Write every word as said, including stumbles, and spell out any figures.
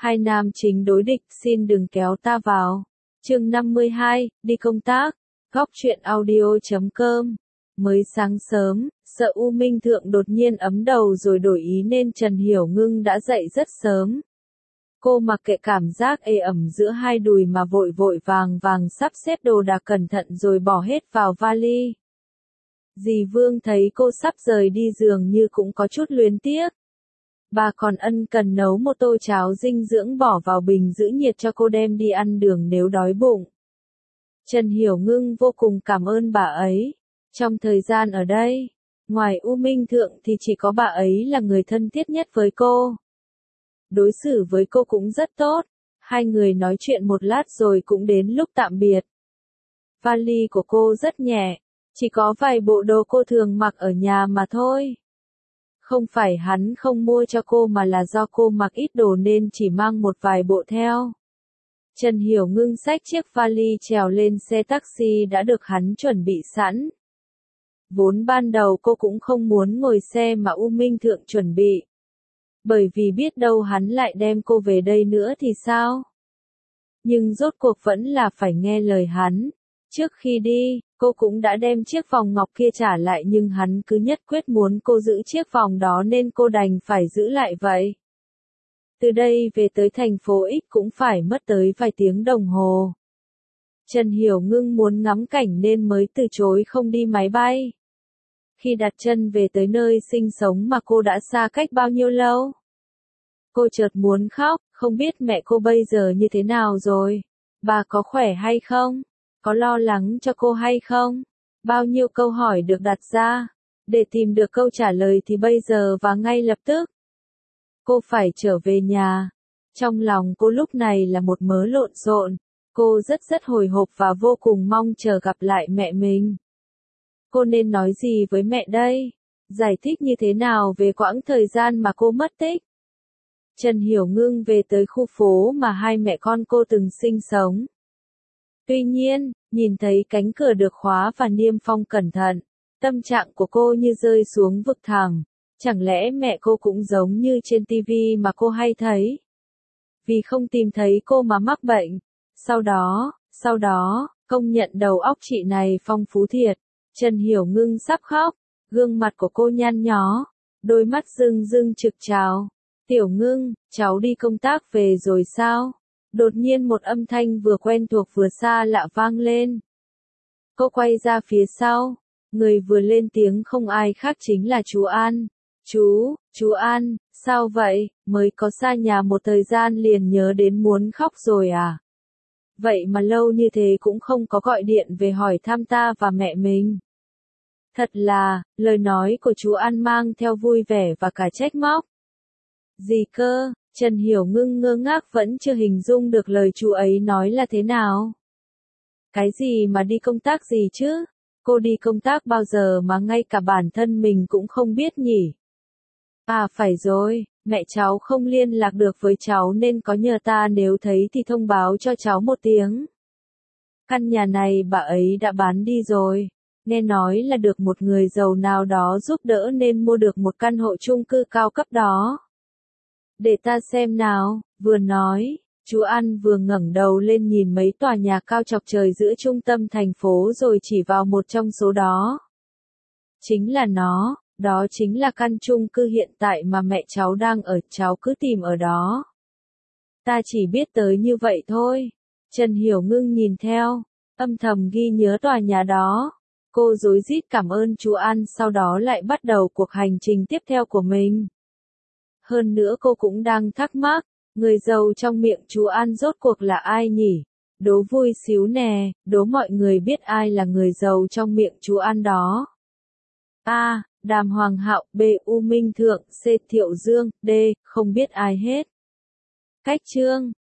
Hai nam chính đối địch, xin đừng kéo ta vào. Chương năm mươi hai, đi công tác. Góc truyện audio chấm com. Mới sáng sớm, sợ U Minh Thượng đột nhiên ấm đầu rồi đổi ý nên Trần Hiểu Ngưng đã dậy rất sớm. Cô mặc kệ cảm giác ê ẩm giữa hai đùi mà vội vội vàng vàng sắp xếp đồ đạc cẩn thận rồi bỏ hết vào vali. Dì Vương thấy cô sắp rời đi dường như cũng có chút luyến tiếc. Bà còn ân cần nấu một tô cháo dinh dưỡng bỏ vào bình giữ nhiệt cho cô đem đi ăn đường nếu đói bụng. Trần Hiểu Ngưng vô cùng cảm ơn bà ấy. Trong thời gian ở đây, ngoài U Minh Thượng thì chỉ có bà ấy là người thân thiết nhất với cô. Đối xử với cô cũng rất tốt, hai người nói chuyện một lát rồi cũng đến lúc tạm biệt. Vali của cô rất nhẹ, chỉ có vài bộ đồ cô thường mặc ở nhà mà thôi. Không phải hắn không mua cho cô mà là do cô mặc ít đồ nên chỉ mang một vài bộ theo. Trần Hiểu Ngưng xách chiếc vali trèo lên xe taxi đã được hắn chuẩn bị sẵn. Vốn ban đầu cô cũng không muốn ngồi xe mà U Minh Thượng chuẩn bị. Bởi vì biết đâu hắn lại đem cô về đây nữa thì sao? Nhưng rốt cuộc vẫn là phải nghe lời hắn. Trước khi đi, cô cũng đã đem chiếc vòng ngọc kia trả lại nhưng hắn cứ nhất quyết muốn cô giữ chiếc vòng đó nên cô đành phải giữ lại vậy. Từ đây về tới thành phố X cũng phải mất tới vài tiếng đồng hồ. Trần Hiểu Ngưng muốn ngắm cảnh nên mới từ chối không đi máy bay. Khi đặt chân về tới nơi sinh sống mà cô đã xa cách bao nhiêu lâu? Cô chợt muốn khóc, không biết mẹ cô bây giờ như thế nào rồi? Bà có khỏe hay không? Có lo lắng cho cô hay không? Bao nhiêu câu hỏi được đặt ra. Để tìm được câu trả lời thì bây giờ và ngay lập tức. Cô phải trở về nhà. Trong lòng cô lúc này là một mớ lộn xộn. Cô rất rất hồi hộp và vô cùng mong chờ gặp lại mẹ mình. Cô nên nói gì với mẹ đây? Giải thích như thế nào về quãng thời gian mà cô mất tích? Trần Hiểu Ngưng về tới khu phố mà hai mẹ con cô từng sinh sống. Tuy nhiên, nhìn thấy cánh cửa được khóa và niêm phong cẩn thận, tâm trạng của cô như rơi xuống vực thẳm. Chẳng lẽ mẹ cô cũng giống như trên ti vi mà cô hay thấy? Vì không tìm thấy cô mà mắc bệnh. Sau đó, sau đó, công nhận đầu óc chị này phong phú thiệt. Trần Hiểu Ngưng sắp khóc, gương mặt của cô nhăn nhó, đôi mắt rưng rưng trực trào. Tiểu Ngưng, cháu đi công tác về rồi sao? Đột nhiên một âm thanh vừa quen thuộc vừa xa lạ vang lên. Cô quay ra phía sau, người vừa lên tiếng không ai khác chính là chú An. Chú, chú An, sao vậy, mới có xa nhà một thời gian liền nhớ đến muốn khóc rồi à? Vậy mà lâu như thế cũng không có gọi điện về hỏi thăm ta và mẹ mình. Thật là, lời nói của chú An mang theo vui vẻ và cả trách móc. Gì cơ? Trần Hiểu Ngưng ngơ ngác vẫn chưa hình dung được lời chú ấy nói là thế nào. Cái gì mà đi công tác gì chứ? Cô đi công tác bao giờ mà ngay cả bản thân mình cũng không biết nhỉ? À phải rồi, mẹ cháu không liên lạc được với cháu nên có nhờ ta nếu thấy thì thông báo cho cháu một tiếng. Căn nhà này bà ấy đã bán đi rồi. Nghe nói là được một người giàu nào đó giúp đỡ nên mua được một căn hộ chung cư cao cấp đó. Để ta xem nào, vừa nói, chú An vừa ngẩng đầu lên nhìn mấy tòa nhà cao chọc trời giữa trung tâm thành phố rồi chỉ vào một trong số đó. Chính là nó, đó chính là căn chung cư hiện tại mà mẹ cháu đang ở, cháu cứ tìm ở đó. Ta chỉ biết tới như vậy thôi. Trần Hiểu Ngưng nhìn theo, âm thầm ghi nhớ tòa nhà đó. Cô rối rít cảm ơn chú An sau đó lại bắt đầu cuộc hành trình tiếp theo của mình. Hơn nữa cô cũng đang thắc mắc, người giàu trong miệng chú An rốt cuộc là ai nhỉ? Đố vui xíu nè, đố mọi người biết ai là người giàu trong miệng chú An đó. A. Đàm Hoàng Hạo, B. U Minh Thượng, C. Thiệu Dương, D. Không biết ai hết. Cách chương